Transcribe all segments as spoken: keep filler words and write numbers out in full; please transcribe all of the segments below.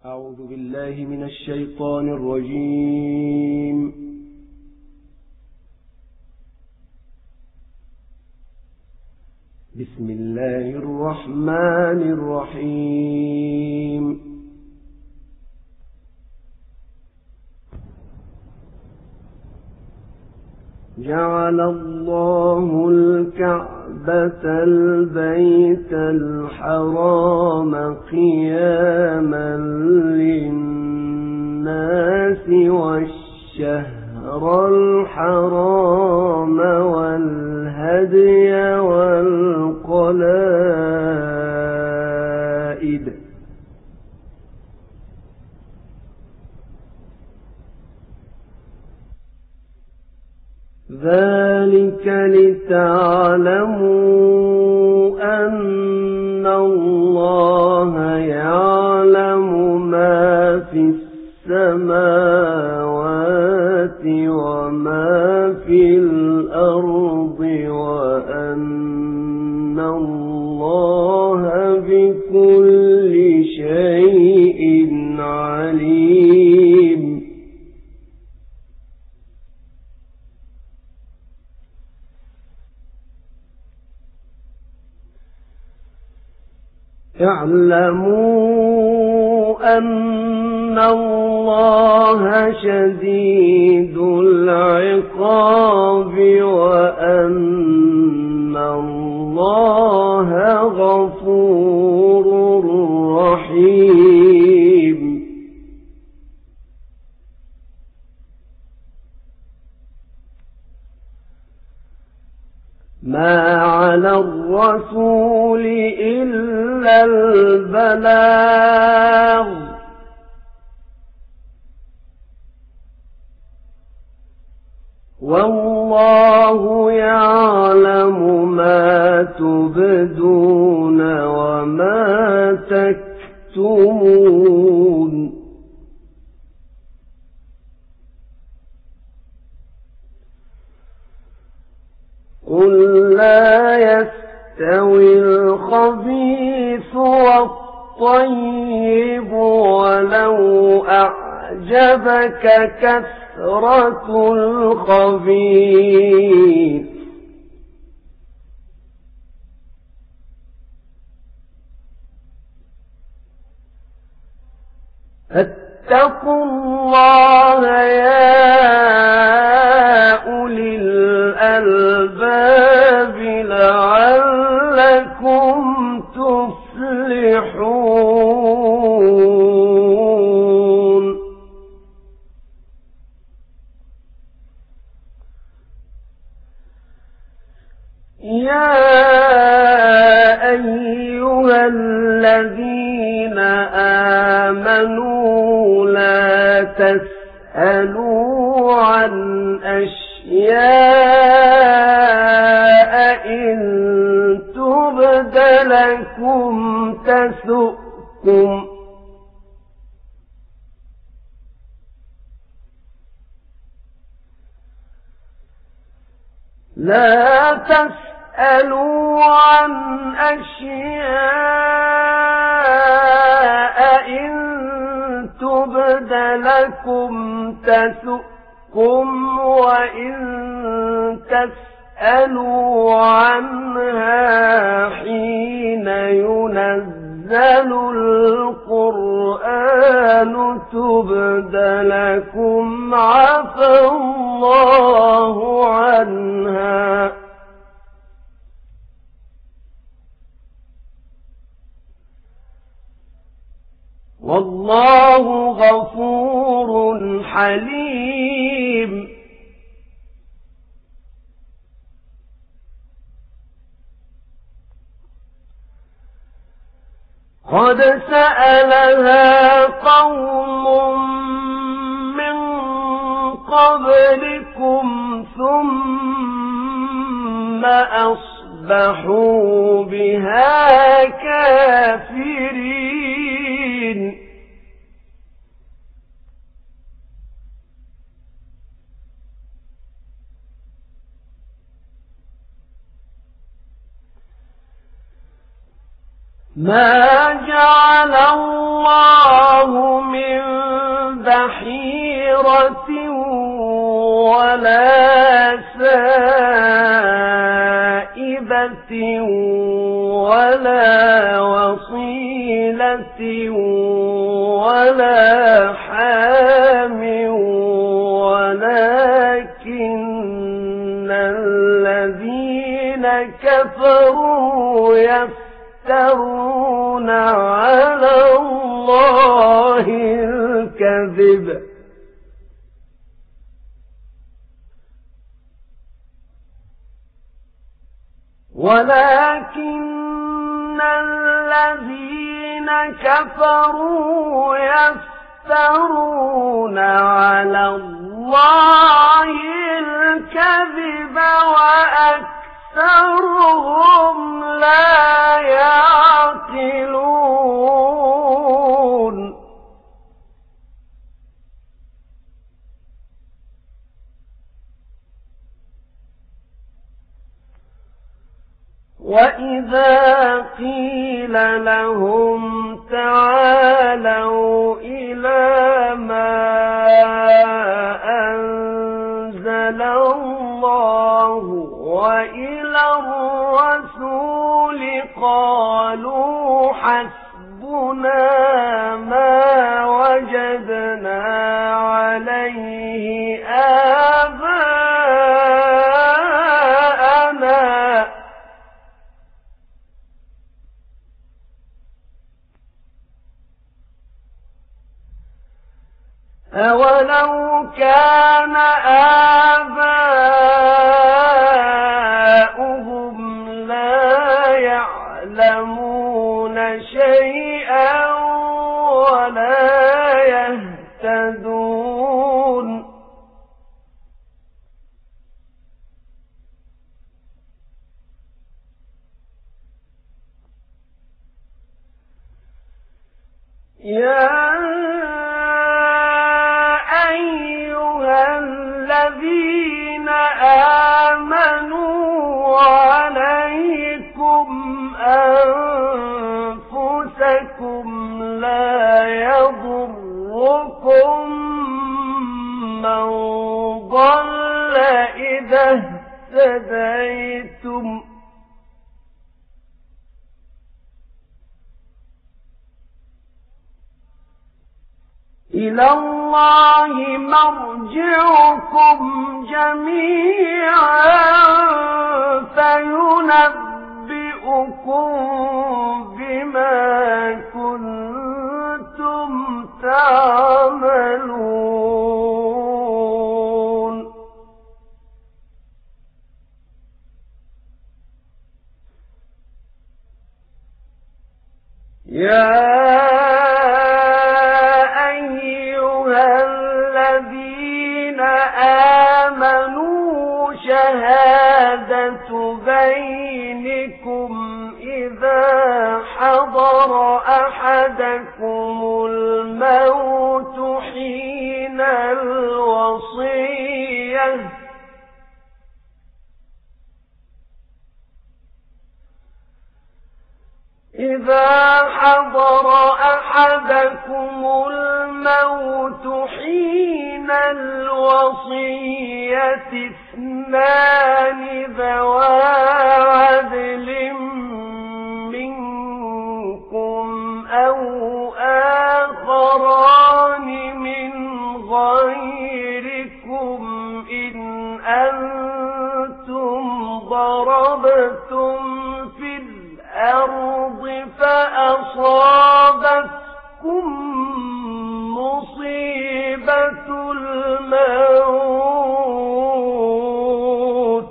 أعوذ بالله من الشيطان الرجيم. بسم الله الرحمن الرحيم. جعل الله الكعبة البيت الحرام قياما للناس والشهر الحرام والهدي والقلائد ذلك لتعلموا أن الله يعلم ما في السماوات وما في الأرض وأن الله بكل شيء عليم. اعلموا أن الله شديد العقاب وأن الله غفور رحيم. ما على الرسول إلا البلاغ والله يعلم ما تبدون وما تكتمون. قل لا يستوي الخبيث والطيب ولو أعجبك كثرة الخبيث اتقوا الله يا أولي الألباب لعلكم تفلحون. يا أيها الذين آمنوا لا تسألوا عن أشياء إن تبد لكم تسؤكم لا تسألوا عن أشياء إن تبد لكم تسؤكم وإن تسألوا عنها حين ينزل القرآن تبد لكم عفى الله عنها والله غفور حليم. قد سألها قوم من قبلكم ثم أصبحوا بها كافرين. ما جعل الله ولا حام ولكن الذين كفروا يفترون على الله الكذب ولكن الذين كفروا يفترون على الله الكذب وأكثرهم لا يعقلون وَإِذَا قِيلَ لَهُمْ تَعَالَوْا إِلَى مَا أَنزَلَ اللَّهُ وَإِلَى الرَّسُولِ قَالُوا حَسْبُنَا مَا وَجَدْنَا عَلَيْهِ آبَاءَنَا أَوَلَوْ كَانَ آبَاؤُهُمْ لَا يَعْلَمُونَ شَيْئًا وَلَا يَهْتَدُونَ يَا الذين آمنوا عليكم أنفسكم لا يضركم من ضل إذا اهتديتم إلى الله مرجعكم جميعا فينبئكم بما كنتم تعملون يا آمنوا شهادة بينكم إذا حضر أحدكم الموت حين الوصية إذا حضر أحدكم الموت حين الوصية اثنان ذوى عدل منكم أو آخران من غيركم إن أنتم ضربتم في الأرض فأصابتكم مصيبة الموت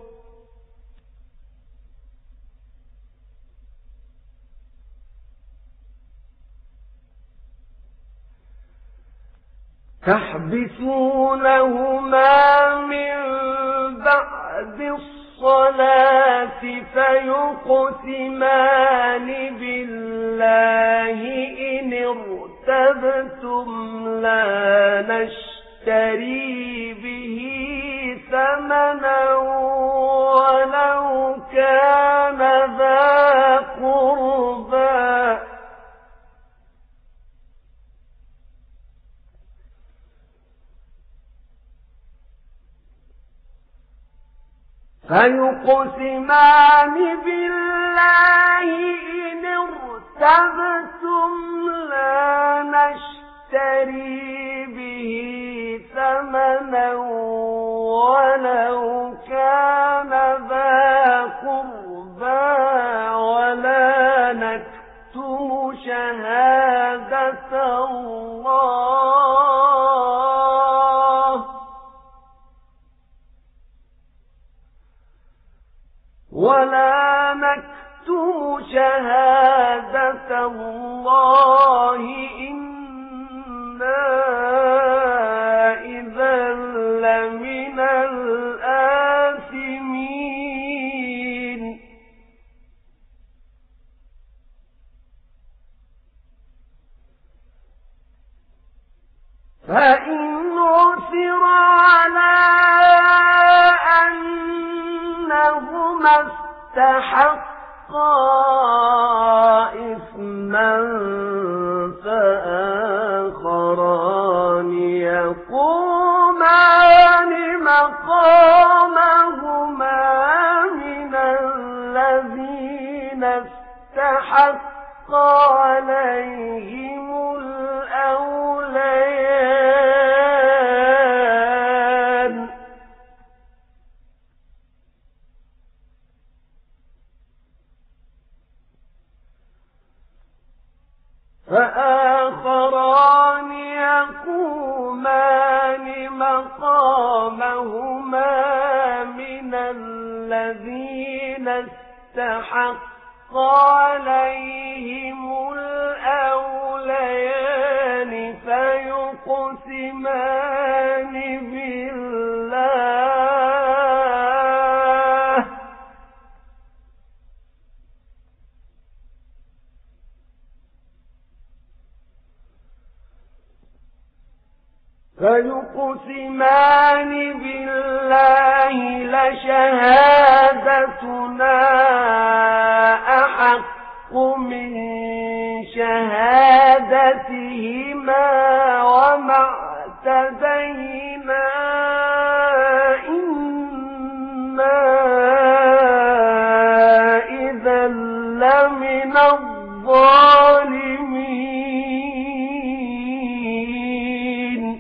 تحبسونهما من بعد الصلاة فيقسمان بالله إن ارتبتم لا نشتري به ثمنا ولو كان ذا قربى فيقسمان بالله إن ارتبتم لا نشتري الله ولا نكتم شهادة الله إنا إذا لمن الآثمين فإن عثر على أنهما استحقا إثما فآخران يقومان مقامهما من الذين استحق عليهم الأوليان فآخران يقومان مقامهما من الذين استحق عليهم الأوليان فيقسمان بالله فيقسمان بالله لشهادتنا أحق من شهادتهما وما اعتدينا إنا إذا لمن الظالمين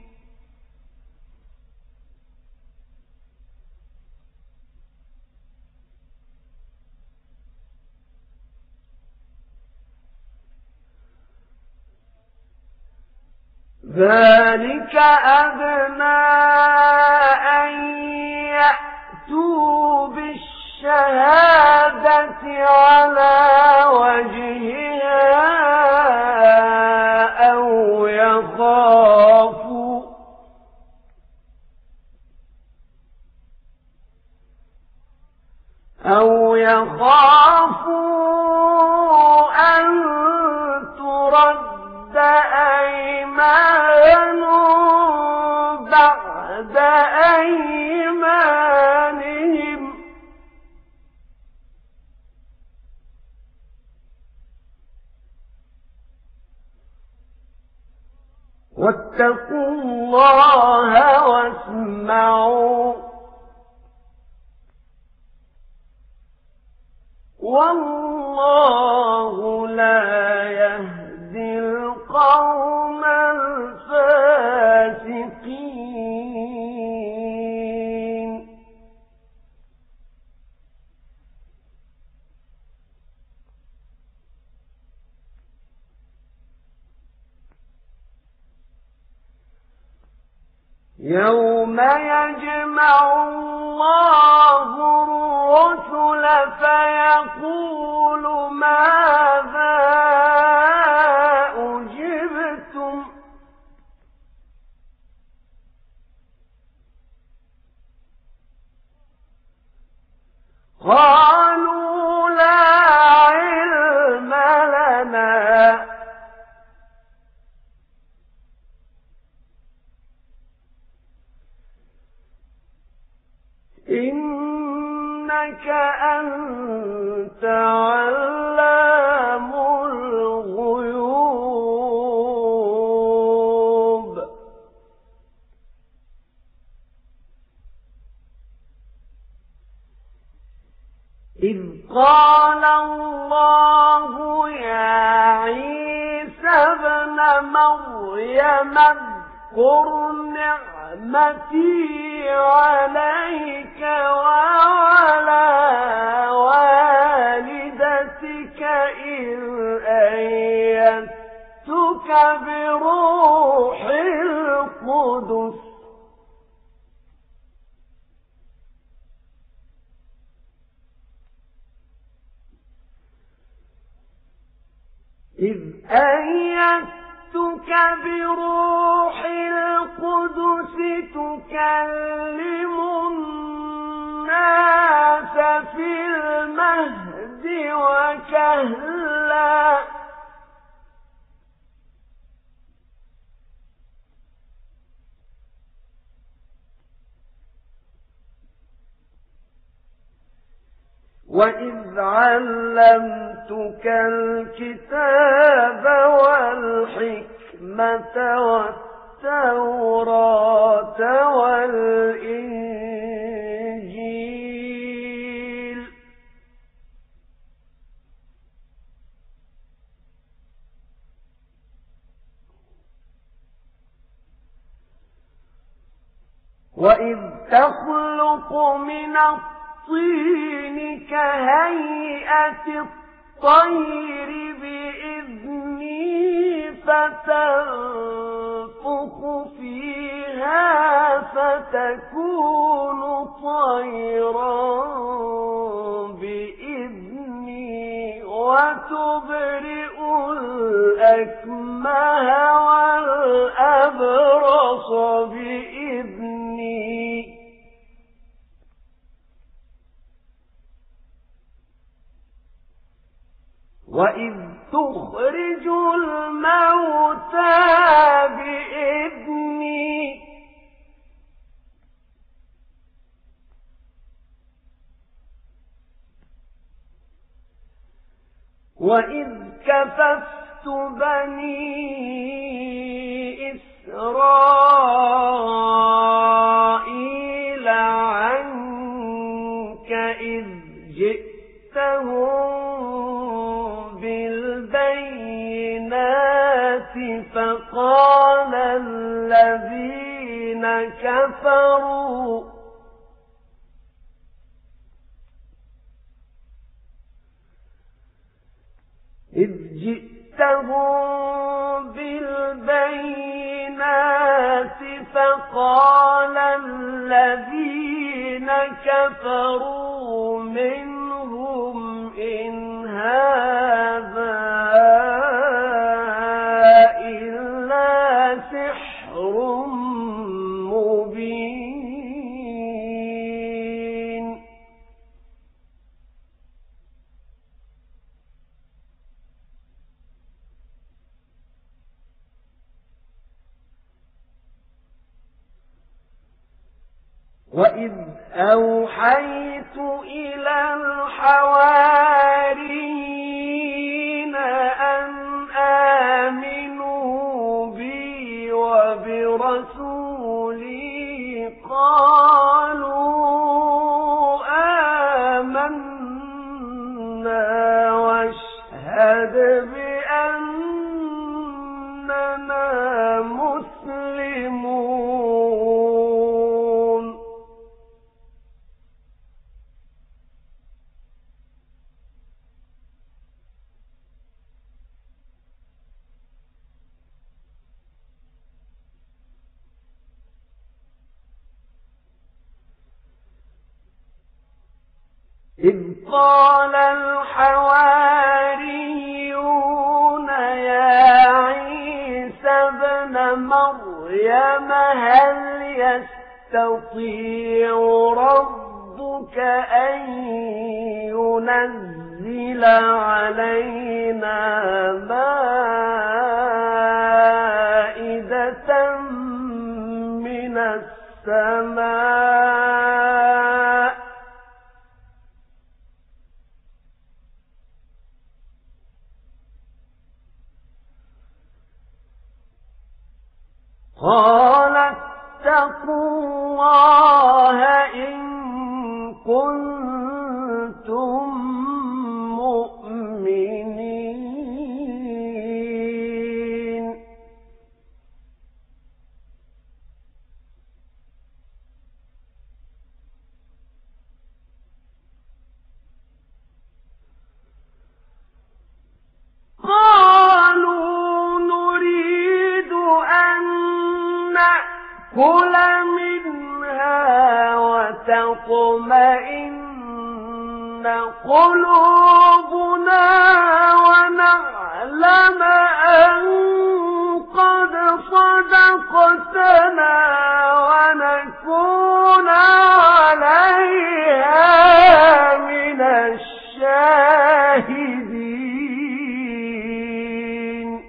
ذلك أدنى أن يأتوا بالشهادة على وجهها أو يخافوا أو يخافوا أن ترد أيمان بعد أيمانهم واتقوا الله واسمعوا والله لا يهدي القوم الفاسقين يوم يجمع الله الرسل فيقول ماذا أجبتم قالوا لا علم لنا إنك أنت علام الغيوب إذ قال الله يا عيسى ابن مريم اذكر نعمتي عليك وعلى والدتك إذ أيدتك بروح القدس إذ أيدتك بروح القدس تكلم الناس في المهد وكهلا وإذ علمتك الكتاب والحكمة والتوراة والإنجيل وإذ تخلق من الطين كهيئة الطير بإذني فتنفخ فيها فتكون طيرا بإذني وتبرئ الأكمه والأبرص بإذني وإذ تخرج الموتى بإذني وإذ كففت بني إسرائيل عنك إذ جئتهم فقال الذين كفروا إذ جئتهم بالبينات فقال الذين كفروا منهم إن هذا سحر مبين وإذ أوحيت إلى الحواريين أن آمنوا بي وبرسولي قالوا آمنا واشهد بأننا مسلمون إذ قال الحواريون يا عيسى ابن مريم هل يستطيع ربك أن ينزل علينا مائدة من السماء قال اتقوا الله إن كنتم مؤمنين قالوا نريد لنأكل منها وتطمئن قلوبنا ونعلم أن قد صدقتنا ونكون عليها من الشاهدين.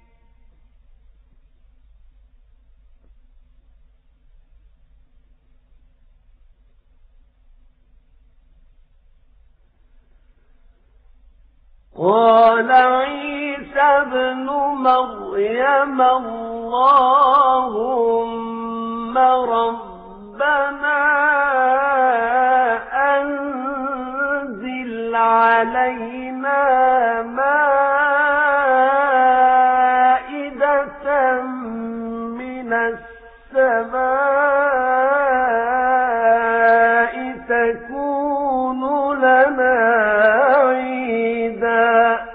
قال عيسى ابن مريم اللهم ربنا أنزل علينا مائدة من السماء تكون لنا عيدا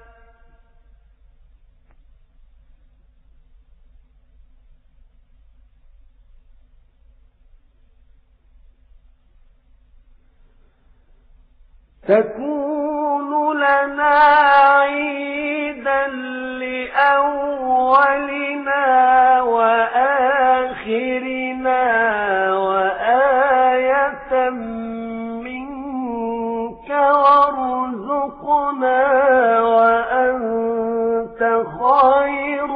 تكون لنا عيدا لأولنا وآخرنا وآية منك وارزقنا وأنت خير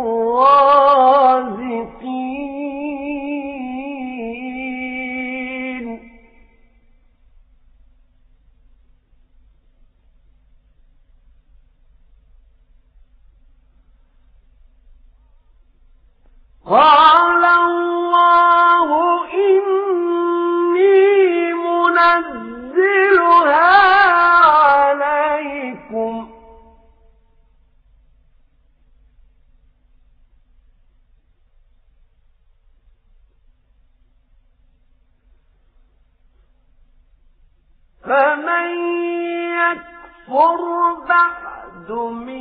الرازقين. قال الله إني منزلها عليكم فمن يكفر بعد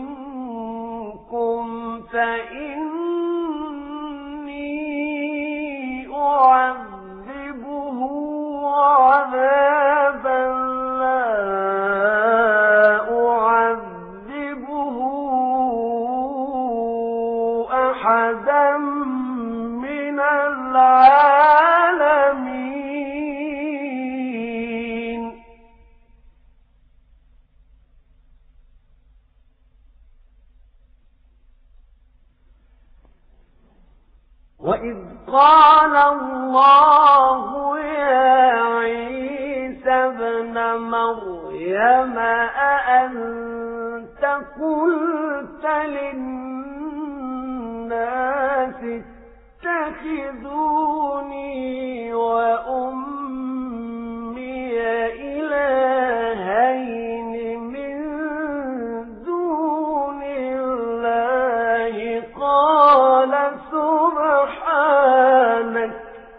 منكم فإني أعذبه عذابا لا أعذبه أحدا من العالمين. وإذ قال الله يا عيسى ابن مريم أأنت قلت للناس اتخذوني وأمي إلهين من دون الله قال سبحانك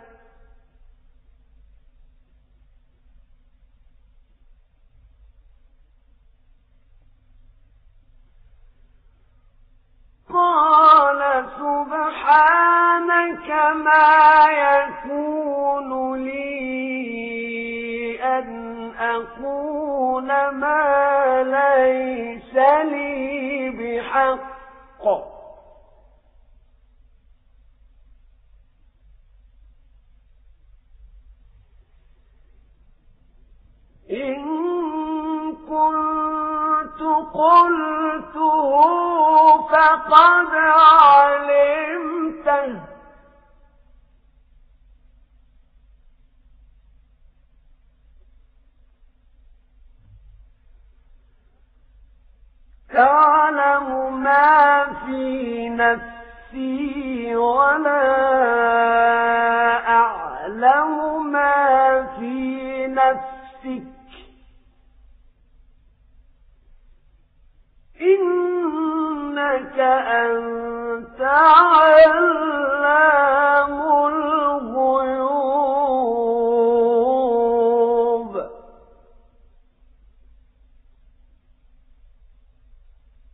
قال سبحانك ما يكون لي أن أقول ما ليس لي بحق إن كنت قلته فقد علمته تعلم ما في نفسي ولا أعلم ما في نفسك إنك أنت علام الغيوب.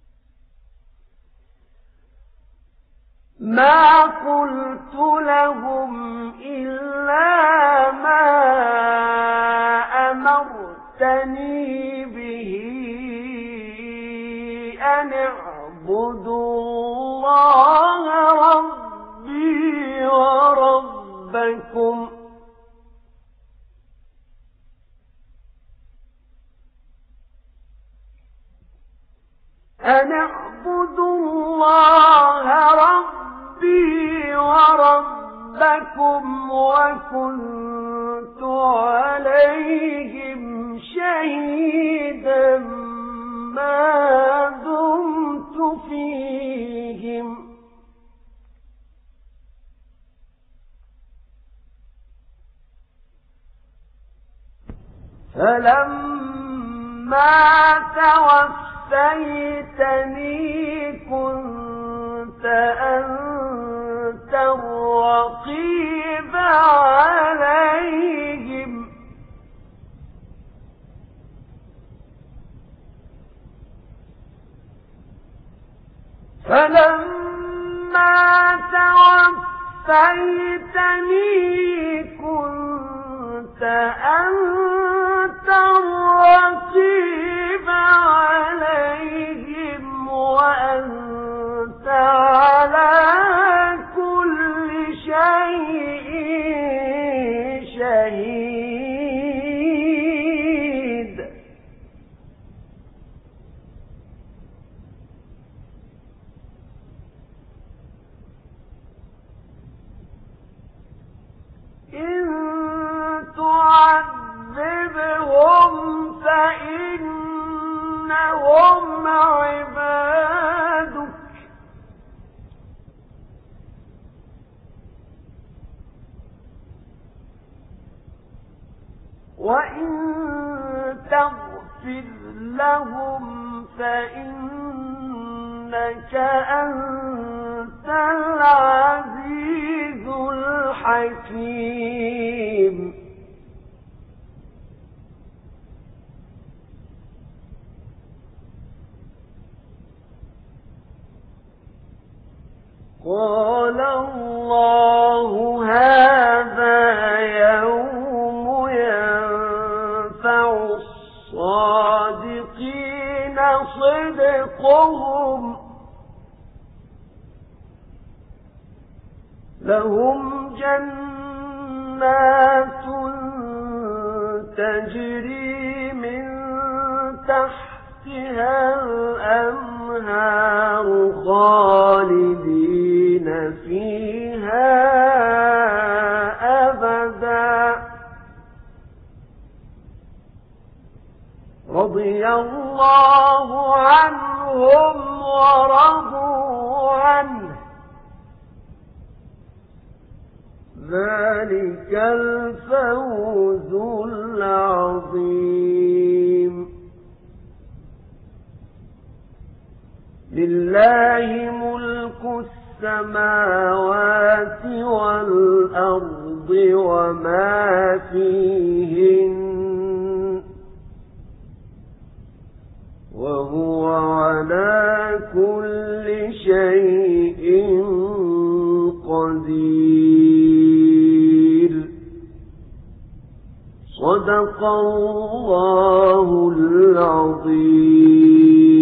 ما قلت له ربي وربكم وكنت عليهم شهيدا ما دمت فيهم فلما توفيتني كنت أنت الرقيب عليهم فلما توفيتني كنت أنت الرقيب عليهم وأنت على كل شيء شهيد إن تعذبهم فإنهم عبادك وإن تغفر لهم فإنك أنت العزيز الحكيم قال الله هذا يوم ينفع الصادقين صدقهم لهم جنات تجري من تحتها الأنهار خالدين فيها أبدا رضي الله عنهم ورضوا عنه ذلك الفوز العظيم لله ملك السماوات والأرض وما فيهن وهو على كل شيء قدير صدق الله العظيم